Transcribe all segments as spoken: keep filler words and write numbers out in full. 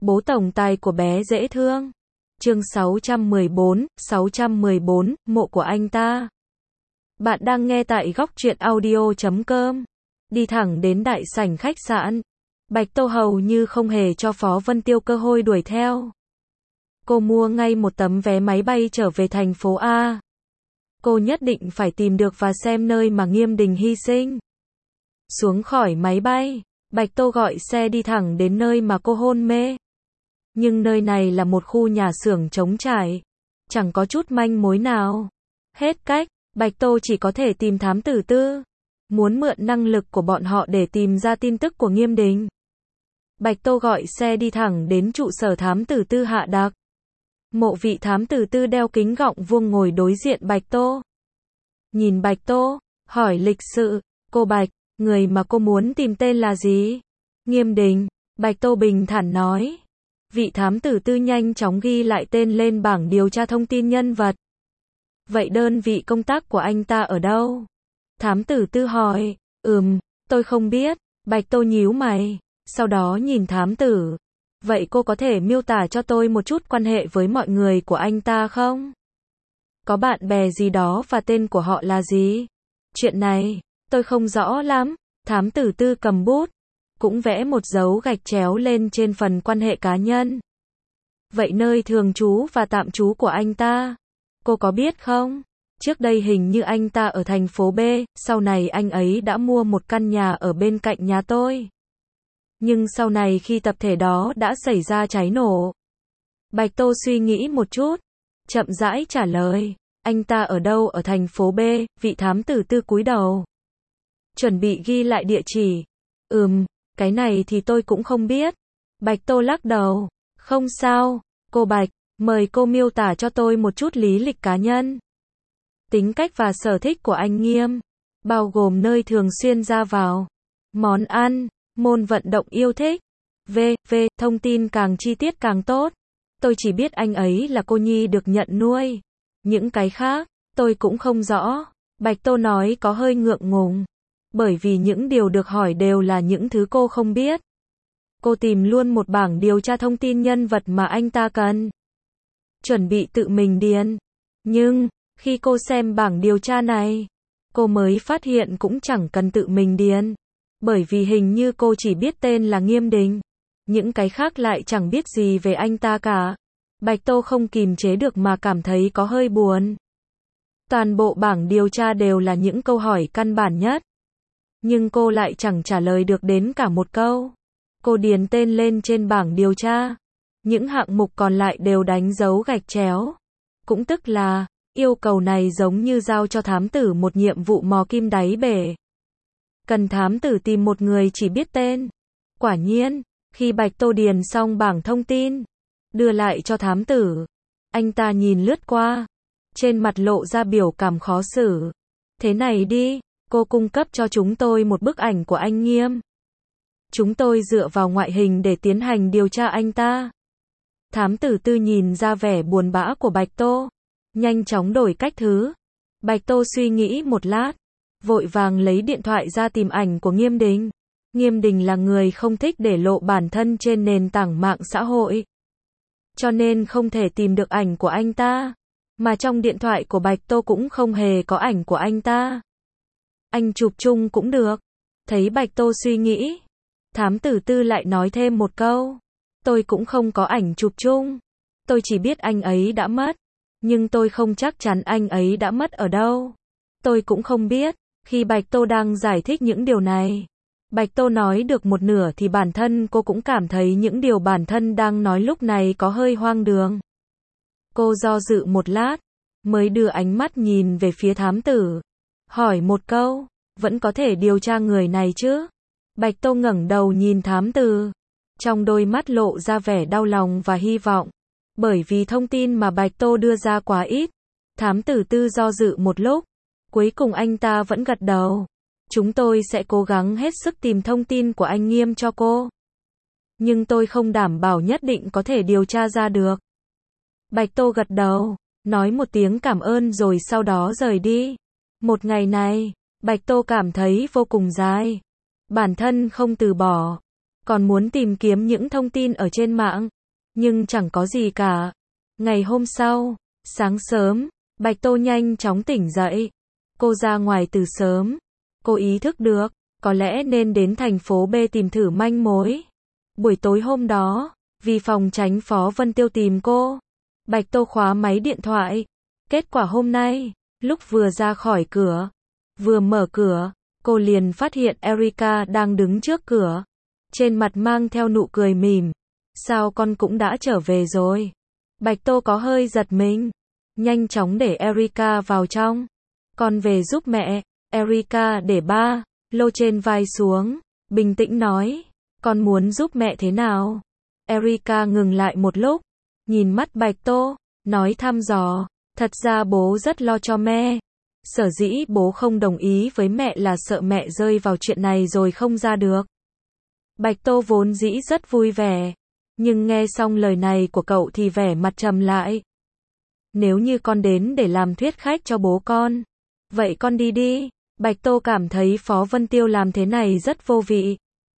Bố tổng tài của bé dễ thương. Chương sáu trăm mười bốn, sáu trăm mười bốn, mộ của anh ta. Bạn đang nghe tại góc truyện audio chấm com. Đi thẳng đến đại sảnh khách sạn. Bạch Tô hầu như không hề cho Phó Vân Tiêu cơ hội đuổi theo. Cô mua ngay một tấm vé máy bay trở về thành phố A. Cô nhất định phải tìm được và xem nơi mà Nghiêm Đình hy sinh. Xuống khỏi máy bay, Bạch Tô gọi xe đi thẳng đến nơi mà cô hôn mê. Nhưng nơi này là một khu nhà xưởng trống trải, chẳng có chút manh mối nào. Hết cách, Bạch Tô chỉ có thể tìm thám tử Tư, muốn mượn năng lực của bọn họ để tìm ra tin tức của Nghiêm Đình. Bạch Tô gọi xe đi thẳng đến trụ sở thám tử Tư Hạ Đặc. Mộ vị thám tử Tư đeo kính gọng vuông ngồi đối diện Bạch Tô. Nhìn Bạch Tô, hỏi lịch sự, cô Bạch, người mà cô muốn tìm tên là gì? Nghiêm Đình, Bạch Tô bình thản nói. Vị thám tử Tư nhanh chóng ghi lại tên lên bảng điều tra thông tin nhân vật. Vậy đơn vị công tác của anh ta ở đâu? Thám tử Tư hỏi. Ừm, tôi không biết. Bạch Tô nhíu mày, sau đó nhìn thám tử. Vậy cô có thể miêu tả cho tôi một chút quan hệ với mọi người của anh ta không? Có bạn bè gì đó và tên của họ là gì? Chuyện này, tôi không rõ lắm. Thám tử Tư cầm bút, cũng vẽ một dấu gạch chéo lên trên phần quan hệ cá nhân. Vậy nơi thường trú và tạm trú của anh ta, cô có biết không? Trước đây hình như anh ta ở thành phố B, sau này anh ấy đã mua một căn nhà ở bên cạnh nhà tôi. Nhưng sau này khi tập thể đó đã xảy ra cháy nổ. Bạch Tô suy nghĩ một chút, chậm rãi trả lời. Anh ta ở đâu ở thành phố B? Vị thám tử Tư cúi đầu, chuẩn bị ghi lại địa chỉ. Ừm, cái này thì tôi cũng không biết. Bạch Tô lắc đầu. Không sao, cô Bạch, mời cô miêu tả cho tôi một chút lý lịch cá nhân. Tính cách và sở thích của anh Nghiêm, bao gồm nơi thường xuyên ra vào, món ăn, môn vận động yêu thích. V, V, thông tin càng chi tiết càng tốt. Tôi chỉ biết anh ấy là cô nhi được nhận nuôi. Những cái khác, tôi cũng không rõ. Bạch Tô nói có hơi ngượng ngùng. Bởi vì những điều được hỏi đều là những thứ cô không biết. Cô tìm luôn một bảng điều tra thông tin nhân vật mà anh ta cần. Chuẩn bị tự mình điền. Nhưng, khi cô xem bảng điều tra này, cô mới phát hiện cũng chẳng cần tự mình điền. Bởi vì hình như cô chỉ biết tên là Nghiêm Đình. Những cái khác lại chẳng biết gì về anh ta cả. Bạch Tô không kìm chế được mà cảm thấy có hơi buồn. Toàn bộ bảng điều tra đều là những câu hỏi căn bản nhất. Nhưng cô lại chẳng trả lời được đến cả một câu. Cô điền tên lên trên bảng điều tra. Những hạng mục còn lại đều đánh dấu gạch chéo. Cũng tức là, yêu cầu này giống như giao cho thám tử một nhiệm vụ mò kim đáy bể. Cần thám tử tìm một người chỉ biết tên. Quả nhiên, khi Bạch Tô điền xong bảng thông tin, đưa lại cho thám tử, anh ta nhìn lướt qua, trên mặt lộ ra biểu cảm khó xử. Thế này đi, cô cung cấp cho chúng tôi một bức ảnh của anh Nghiêm. Chúng tôi dựa vào ngoại hình để tiến hành điều tra anh ta. Thám tử Tư nhìn ra vẻ buồn bã của Bạch Tô, nhanh chóng đổi cách thứ. Bạch Tô suy nghĩ một lát, vội vàng lấy điện thoại ra tìm ảnh của Nghiêm Đình. Nghiêm Đình là người không thích để lộ bản thân trên nền tảng mạng xã hội, cho nên không thể tìm được ảnh của anh ta. Mà trong điện thoại của Bạch Tô cũng không hề có ảnh của anh ta. Anh chụp chung cũng được. Thấy Bạch Tô suy nghĩ, thám tử Tư lại nói thêm một câu. Tôi cũng không có ảnh chụp chung. Tôi chỉ biết anh ấy đã mất. Nhưng tôi không chắc chắn anh ấy đã mất ở đâu. Tôi cũng không biết. Khi Bạch Tô đang giải thích những điều này, Bạch Tô nói được một nửa thì bản thân cô cũng cảm thấy những điều bản thân đang nói lúc này có hơi hoang đường. Cô do dự một lát, mới đưa ánh mắt nhìn về phía thám tử. Hỏi một câu, vẫn có thể điều tra người này chứ? Bạch Tô ngẩng đầu nhìn thám tử. Trong đôi mắt lộ ra vẻ đau lòng và hy vọng. Bởi vì thông tin mà Bạch Tô đưa ra quá ít. Thám tử Tư do dự một lúc. Cuối cùng anh ta vẫn gật đầu. Chúng tôi sẽ cố gắng hết sức tìm thông tin của anh Nghiêm cho cô. Nhưng tôi không đảm bảo nhất định có thể điều tra ra được. Bạch Tô gật đầu, nói một tiếng cảm ơn rồi sau đó rời đi. Một ngày này, Bạch Tô cảm thấy vô cùng dài. Bản thân không từ bỏ. còn muốn tìm kiếm những thông tin ở trên mạng, nhưng chẳng có gì cả. Ngày hôm sau, sáng sớm, Bạch Tô nhanh chóng tỉnh dậy. Cô ra ngoài từ sớm. Cô ý thức được, có lẽ nên đến thành phố B tìm thử manh mối. Buổi tối hôm đó, vì phòng tránh Phó Vân Tiêu tìm cô, Bạch Tô khóa máy điện thoại. Kết quả hôm nay, lúc vừa ra khỏi cửa, vừa mở cửa, cô liền phát hiện Erica đang đứng trước cửa. Trên mặt mang theo nụ cười mỉm. Sao con cũng đã trở về rồi? Bạch Tô có hơi giật mình. Nhanh chóng để Erica vào trong. Con về giúp mẹ. Erica để ba lô trên vai xuống, bình tĩnh nói. Con muốn giúp mẹ thế nào? Erica ngừng lại một lúc, nhìn mắt Bạch Tô, nói thăm dò. Thật ra bố rất lo cho mẹ. Sở dĩ bố không đồng ý với mẹ là sợ mẹ rơi vào chuyện này rồi không ra được. Bạch Tô vốn dĩ rất vui vẻ, nhưng nghe xong lời này của cậu thì vẻ mặt trầm lại. Nếu như con đến để làm thuyết khách cho bố con, vậy con đi đi. Bạch Tô cảm thấy Phó Vân Tiêu làm thế này rất vô vị.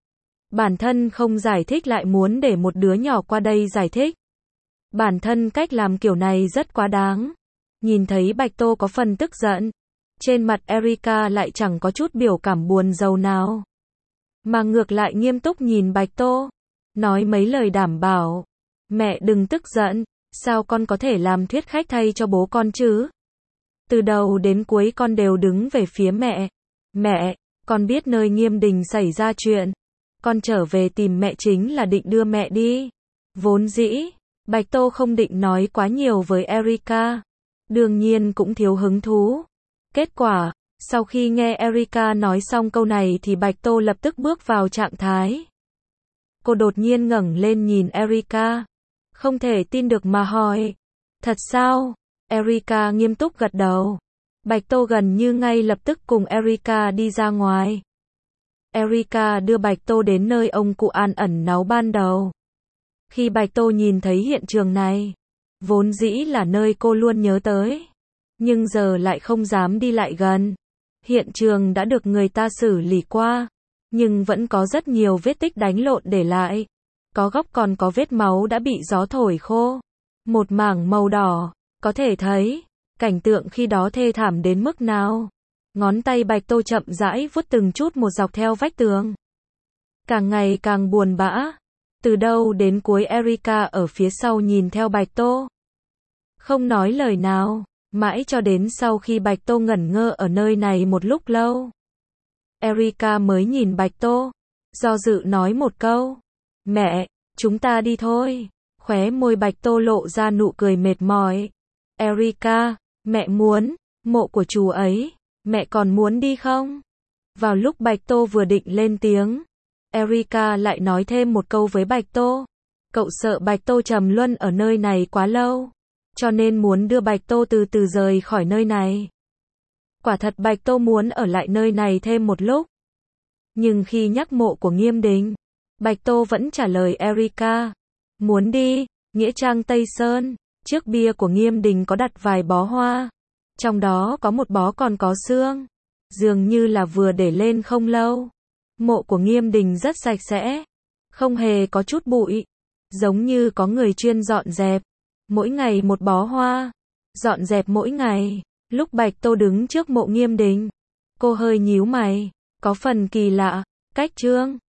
Bản thân không giải thích lại muốn để một đứa nhỏ qua đây giải thích. Bản thân cách làm kiểu này rất quá đáng. Nhìn thấy Bạch Tô có phần tức giận, trên mặt Erica lại chẳng có chút biểu cảm buồn rầu nào, mà ngược lại nghiêm túc nhìn Bạch Tô, nói mấy lời đảm bảo. Mẹ đừng tức giận, sao con có thể làm thuyết khách thay cho bố con chứ? Từ đầu đến cuối con đều đứng về phía mẹ. Mẹ, con biết nơi Nghiêm Đình xảy ra chuyện. Con trở về tìm mẹ chính là định đưa mẹ đi. Vốn dĩ, Bạch Tô không định nói quá nhiều với Erica. Đương nhiên cũng thiếu hứng thú. Kết quả, sau khi nghe Erica nói xong câu này thì Bạch Tô lập tức bước vào trạng thái. Cô đột nhiên ngẩng lên nhìn Erica. Không thể tin được mà hỏi. Thật sao? Erica nghiêm túc gật đầu. Bạch Tô gần như ngay lập tức cùng Erica đi ra ngoài. Erica đưa Bạch Tô đến nơi ông cụ An ẩn náu ban đầu. Khi Bạch Tô nhìn thấy hiện trường này, vốn dĩ là nơi cô luôn nhớ tới, nhưng giờ lại không dám đi lại gần. Hiện trường đã được người ta xử lý qua, nhưng vẫn có rất nhiều vết tích đánh lộn để lại. Có góc còn có vết máu đã bị gió thổi khô. Một mảng màu đỏ, có thể thấy, cảnh tượng khi đó thê thảm đến mức nào. Ngón tay Bạch Tô chậm rãi vuốt từng chút một dọc theo vách tường. Càng ngày càng buồn bã. Từ đâu đến cuối Erica ở phía sau nhìn theo Bạch Tô. Không nói lời nào, mãi cho đến sau khi Bạch Tô ngẩn ngơ ở nơi này một lúc lâu. Erica mới nhìn Bạch Tô, do dự nói một câu. Mẹ, chúng ta đi thôi. Khóe môi Bạch Tô lộ ra nụ cười mệt mỏi. Erica, mẹ muốn, mộ của chú ấy, mẹ còn muốn đi không? Vào lúc Bạch Tô vừa định lên tiếng, Erica lại nói thêm một câu với Bạch Tô. Cậu sợ Bạch Tô trầm luân ở nơi này quá lâu, cho nên muốn đưa Bạch Tô từ từ rời khỏi nơi này. Quả thật Bạch Tô muốn ở lại nơi này thêm một lúc. Nhưng khi nhắc mộ của Nghiêm Đình, Bạch Tô vẫn trả lời Erica. Muốn đi, Nghĩa Trang Tây Sơn, trước bia của Nghiêm Đình có đặt vài bó hoa. Trong đó có một bó còn có xương. Dường như là vừa để lên không lâu. Mộ của Nghiêm Đình rất sạch sẽ, không hề có chút bụi, giống như có người chuyên dọn dẹp. Mỗi ngày một bó hoa, dọn dẹp mỗi ngày. Lúc Bạch Tô đứng trước mộ Nghiêm Đình, cô hơi nhíu mày, có phần kỳ lạ. Cách trương